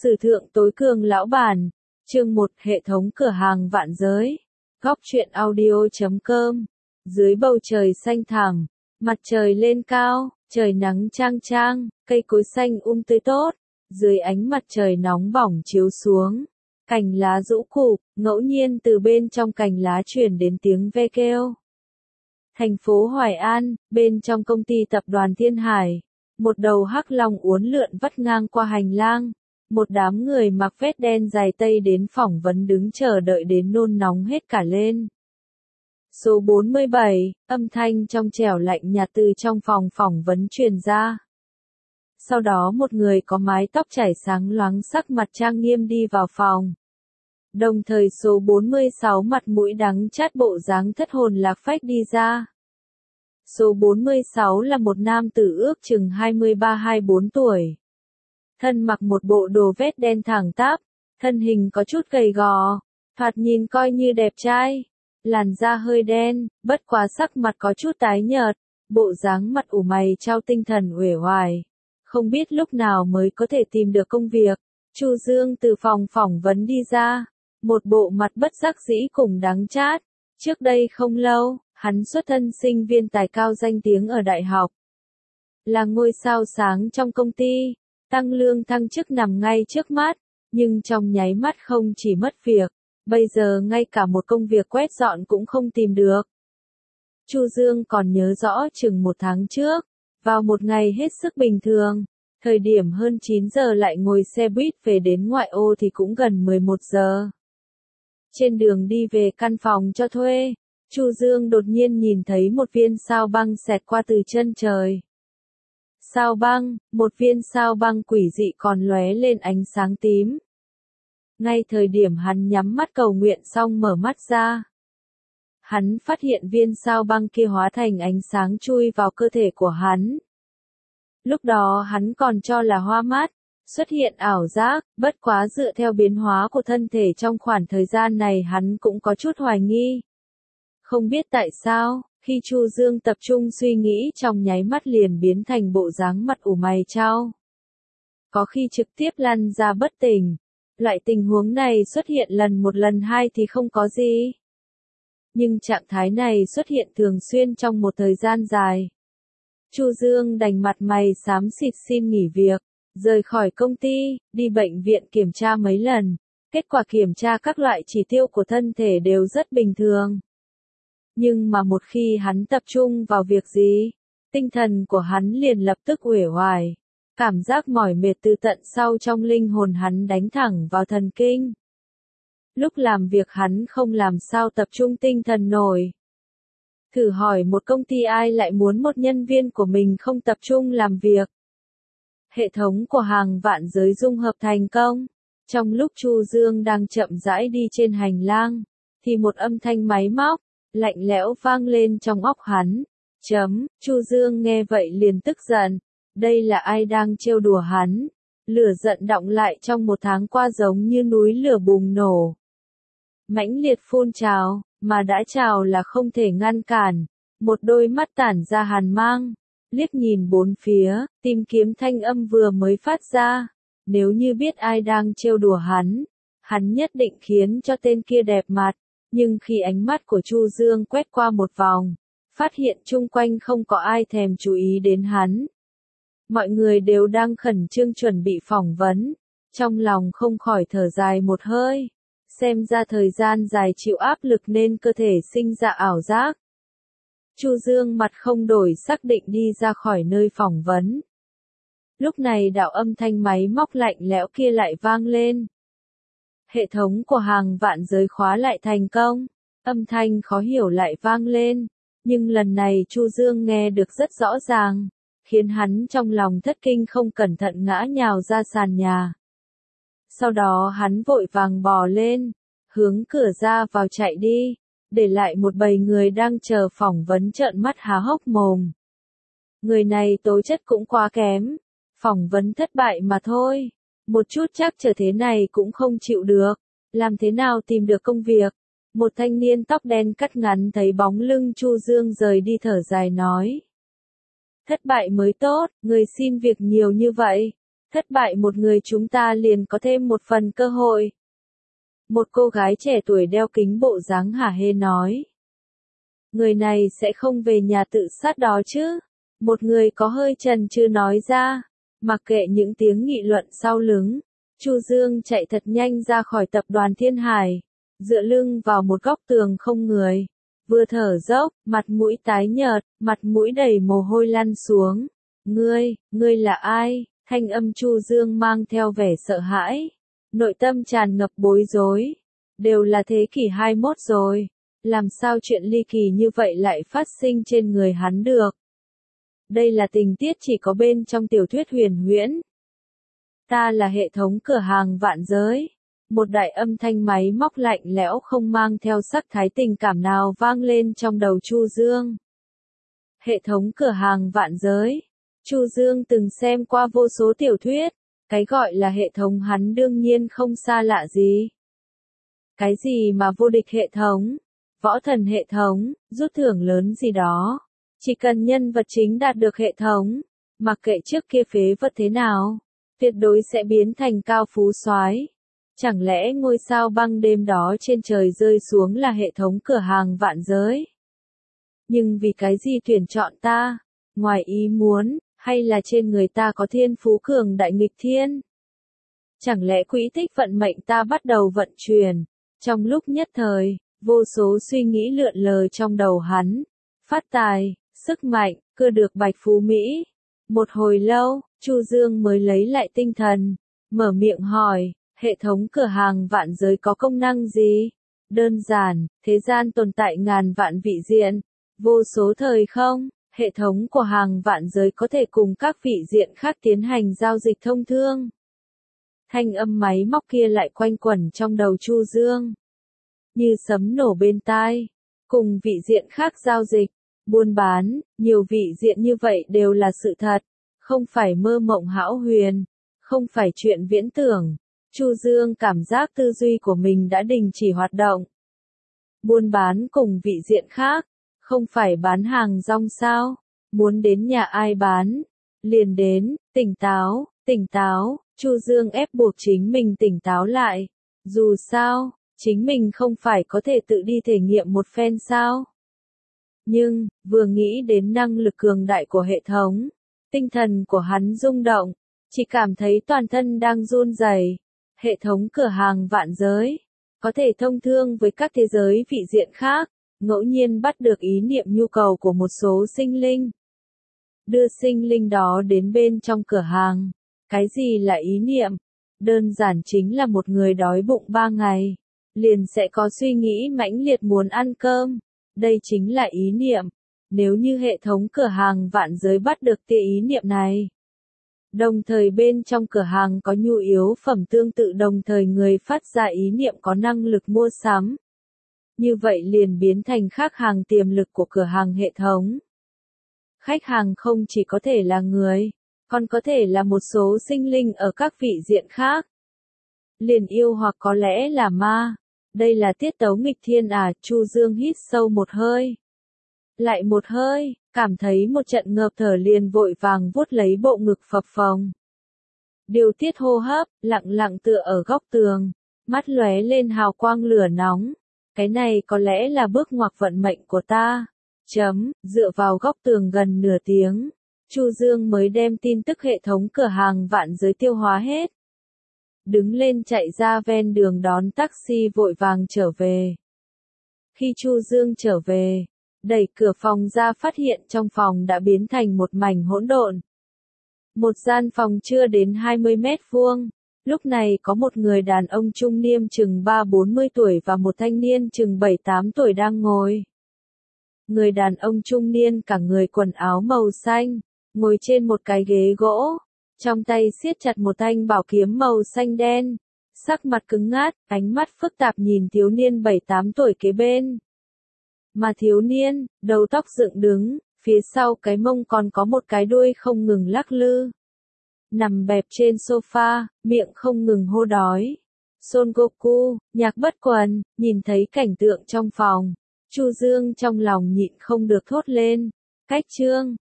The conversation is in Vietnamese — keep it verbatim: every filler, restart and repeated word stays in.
Sử thượng tối cường lão bản, chương một hệ thống cửa hàng vạn giới, góc truyện audio chấm com. Dưới bầu trời xanh thẳm, mặt trời lên cao, trời nắng chang chang, cây cối xanh um tươi tốt, dưới ánh mặt trời nóng bỏng chiếu xuống, cành lá rũ cụp, ngẫu nhiên từ bên trong cành lá truyền đến tiếng ve kêu. Thành phố Hoài An, bên trong công ty tập đoàn Thiên Hải, một đầu hắc long uốn lượn vắt ngang qua hành lang. Một đám người mặc vest đen dài tây đến phỏng vấn đứng chờ đợi đến nôn nóng hết cả lên. Số bốn mươi bảy, âm thanh trong trẻo lạnh nhạt từ trong phòng phỏng vấn truyền ra. Sau đó một người có mái tóc chảy sáng loáng sắc mặt trang nghiêm đi vào phòng. Đồng thời số bốn mươi sáu mặt mũi đắng chát bộ dáng thất hồn lạc phách đi ra. Số bốn mươi sáu là một nam tử ước chừng hai mươi ba hai mươi bốn tuổi. Thân mặc một bộ đồ vest đen thẳng tắp, thân hình có chút gầy gò, thoạt nhìn coi như đẹp trai, làn da hơi đen, bất quá sắc mặt có chút tái nhợt, bộ dáng mặt ủ mày trao tinh thần uể oải, không biết lúc nào mới có thể tìm được công việc. Chu Dương từ phòng phỏng vấn đi ra, một bộ mặt bất đắc dĩ cùng đắng chát. Trước đây không lâu, hắn xuất thân sinh viên tài cao danh tiếng ở đại học, là ngôi sao sáng trong công ty. Tăng lương thăng chức nằm ngay trước mắt, nhưng trong nháy mắt không chỉ mất việc, bây giờ ngay cả một công việc quét dọn cũng không tìm được. Chu Dương còn nhớ rõ chừng một tháng trước, vào một ngày hết sức bình thường, thời điểm hơn chín giờ lại ngồi xe buýt về đến ngoại ô thì cũng gần mười một giờ. Trên đường đi về căn phòng cho thuê, Chu Dương đột nhiên nhìn thấy một viên sao băng xẹt qua từ chân trời. Sao băng, một viên sao băng quỷ dị còn lóe lên ánh sáng tím. Ngay thời điểm hắn nhắm mắt cầu nguyện xong mở mắt ra, hắn phát hiện viên sao băng kia hóa thành ánh sáng chui vào cơ thể của hắn. Lúc đó hắn còn cho là hoa mắt, xuất hiện ảo giác, bất quá dựa theo biến hóa của thân thể trong khoảng thời gian này hắn cũng có chút hoài nghi. Không biết tại sao, khi Chu Dương tập trung suy nghĩ trong nháy mắt liền biến thành bộ dáng mặt ủ mày chau. Có khi trực tiếp lăn ra bất tỉnh. Loại tình huống này xuất hiện lần một lần hai thì không có gì. Nhưng trạng thái này xuất hiện thường xuyên trong một thời gian dài. Chu Dương đành mặt mày xám xịt xin nghỉ việc, rời khỏi công ty, đi bệnh viện kiểm tra mấy lần. Kết quả kiểm tra các loại chỉ tiêu của thân thể đều rất bình thường. Nhưng mà một khi hắn tập trung vào việc gì, tinh thần của hắn liền lập tức uể oải. Cảm giác mỏi mệt từ tận sau trong linh hồn hắn đánh thẳng vào thần kinh. Lúc làm việc hắn không làm sao tập trung tinh thần nổi. Thử hỏi một công ty ai lại muốn một nhân viên của mình không tập trung làm việc. Hệ thống của hàng vạn giới dung hợp thành công. Trong lúc Chu Dương đang chậm rãi đi trên hành lang, thì một âm thanh máy móc lạnh lẽo vang lên trong óc hắn. Chấm, Chu Dương nghe vậy liền tức giận. Đây là ai đang trêu đùa hắn? Lửa giận đọng lại trong một tháng qua giống như núi lửa bùng nổ. Mãnh liệt phun trào, mà đã trào là không thể ngăn cản. Một đôi mắt tản ra hàn mang, liếc nhìn bốn phía, tìm kiếm thanh âm vừa mới phát ra. Nếu như biết ai đang trêu đùa hắn, hắn nhất định khiến cho tên kia đẹp mặt. Nhưng khi ánh mắt của Chu Dương quét qua một vòng, phát hiện chung quanh không có ai thèm chú ý đến hắn. Mọi người đều đang khẩn trương chuẩn bị phỏng vấn, trong lòng không khỏi thở dài một hơi. Xem ra thời gian dài chịu áp lực nên cơ thể sinh ra ảo giác. Chu Dương mặt không đổi xác định đi ra khỏi nơi phỏng vấn. Lúc này đạo âm thanh máy móc lạnh lẽo kia lại vang lên. Hệ thống của hàng vạn giới khóa lại thành công, âm thanh khó hiểu lại vang lên, nhưng lần này Chu Dương nghe được rất rõ ràng, khiến hắn trong lòng thất kinh không cẩn thận ngã nhào ra sàn nhà. Sau đó hắn vội vàng bò lên, hướng cửa ra vào chạy đi, để lại một bầy người đang chờ phỏng vấn trợn mắt há hốc mồm. Người này tố chất cũng quá kém, phỏng vấn thất bại mà thôi. Một chút chắc trở thế này cũng không chịu được, làm thế nào tìm được công việc. Một thanh niên tóc đen cắt ngắn thấy bóng lưng Chu Dương rời đi thở dài nói. Thất bại mới tốt, người xin việc nhiều như vậy, Thất bại một người chúng ta liền có thêm một phần cơ hội. Một cô gái trẻ tuổi đeo kính bộ dáng hả hê nói. Người này sẽ không về nhà tự sát đó chứ? Một người có hơi chần chừ nói ra. Mặc kệ những tiếng nghị luận sau lưng, Chu Dương chạy thật nhanh ra khỏi tập đoàn Thiên Hải, dựa lưng vào một góc tường không người, vừa thở dốc, mặt mũi tái nhợt, mặt mũi đầy mồ hôi lăn xuống. Ngươi, ngươi là ai? Thanh âm Chu Dương mang theo vẻ sợ hãi, nội tâm tràn ngập bối rối. Đều là thế kỷ hai mươi mốt rồi, làm sao chuyện ly kỳ như vậy lại phát sinh trên người hắn được? Đây là tình tiết chỉ có bên trong tiểu thuyết huyền huyễn. Ta là hệ thống cửa hàng vạn giới. Một đại âm thanh máy móc lạnh lẽo không mang theo sắc thái tình cảm nào vang lên trong đầu Chu Dương. Hệ thống cửa hàng vạn giới. Chu Dương từng xem qua vô số tiểu thuyết, cái gọi là hệ thống hắn đương nhiên không xa lạ gì. Cái gì mà vô địch hệ thống, võ thần hệ thống, rút thưởng lớn gì đó. Chỉ cần nhân vật chính đạt được hệ thống, mặc kệ trước kia phế vật thế nào, tuyệt đối sẽ biến thành cao phú soái. Chẳng lẽ ngôi sao băng đêm đó trên trời rơi xuống là hệ thống cửa hàng vạn giới? Nhưng vì cái gì tuyển chọn ta? Ngoài ý muốn, hay là trên người ta có thiên phú cường đại nghịch thiên? Chẳng lẽ quỹ tích vận mệnh ta bắt đầu vận chuyển? Trong lúc nhất thời, vô số suy nghĩ lượn lờ trong đầu hắn. Phát tài, sức mạnh, cưa được bạch phú Mỹ. Một hồi lâu, Chu Dương mới lấy lại tinh thần, mở miệng hỏi, hệ thống cửa hàng vạn giới có công năng gì? Đơn giản, thế gian tồn tại ngàn vạn vị diện, vô số thời không, hệ thống của hàng vạn giới có thể cùng các vị diện khác tiến hành giao dịch thông thương. Thanh âm máy móc kia lại quanh quẩn trong đầu Chu Dương, như sấm nổ bên tai. Cùng vị diện khác giao dịch, buôn bán, nhiều vị diện như vậy đều là sự thật, không phải mơ mộng hão huyền, không phải chuyện viễn tưởng. Chu Dương cảm giác tư duy của mình đã đình chỉ hoạt động. Buôn bán cùng vị diện khác, không phải bán hàng rong sao? Muốn đến nhà ai bán, liền đến, tỉnh táo, tỉnh táo. Chu Dương ép buộc chính mình tỉnh táo lại. Dù sao, chính mình không phải có thể tự đi thể nghiệm một phen sao? Nhưng, vừa nghĩ đến năng lực cường đại của hệ thống, tinh thần của hắn rung động, chỉ cảm thấy toàn thân đang run rẩy. Hệ thống cửa hàng vạn giới, có thể thông thương với các thế giới vị diện khác, ngẫu nhiên bắt được ý niệm nhu cầu của một số sinh linh. Đưa sinh linh đó đến bên trong cửa hàng. Cái gì là ý niệm? Đơn giản chính là một người đói bụng ba ngày, liền sẽ có suy nghĩ mãnh liệt muốn ăn cơm. Đây chính là ý niệm. Nếu như hệ thống cửa hàng vạn giới bắt được tia ý niệm này, đồng thời bên trong cửa hàng có nhu yếu phẩm tương tự, đồng thời người phát ra ý niệm có năng lực mua sắm, như vậy liền biến thành khách hàng tiềm lực của cửa hàng hệ thống. Khách hàng không chỉ có thể là người, còn có thể là một số sinh linh ở các vị diện khác. Liền yêu hoặc có lẽ là ma. Đây là tiết tấu nghịch thiên à? Chu Dương hít sâu một hơi. Lại một hơi, cảm thấy một trận ngợp thở liền vội vàng vuốt lấy bộ ngực phập phồng. Điều tiết hô hấp, lặng lặng tựa ở góc tường, mắt lóe lên hào quang lửa nóng. Cái này có lẽ là bước ngoặt vận mệnh của ta. Chấm, dựa vào góc tường gần nửa tiếng, Chu Dương mới đem tin tức hệ thống cửa hàng vạn giới tiêu hóa hết. Đứng lên chạy ra ven đường đón taxi vội vàng trở về. Khi Chu Dương trở về, đẩy cửa phòng ra phát hiện trong phòng đã biến thành một mảnh hỗn độn. Một gian phòng chưa đến hai mươi mét vuông, lúc này có một người đàn ông trung niên chừng ba bốn mươi tuổi và một thanh niên chừng bảy tám tuổi đang ngồi. Người đàn ông trung niên cả người quần áo màu xanh, ngồi trên một cái ghế gỗ, trong tay siết chặt một thanh bảo kiếm màu xanh đen, sắc mặt cứng ngắt, ánh mắt phức tạp nhìn thiếu niên bảy tám tuổi kế bên. Mà thiếu niên, đầu tóc dựng đứng, phía sau cái mông còn có một cái đuôi không ngừng lắc lư. Nằm bẹp trên sofa, miệng không ngừng hô đói. Son Goku, Nhạc Bất Quần, nhìn thấy cảnh tượng trong phòng, Chu Dương trong lòng nhịn không được thốt lên. Cách chương,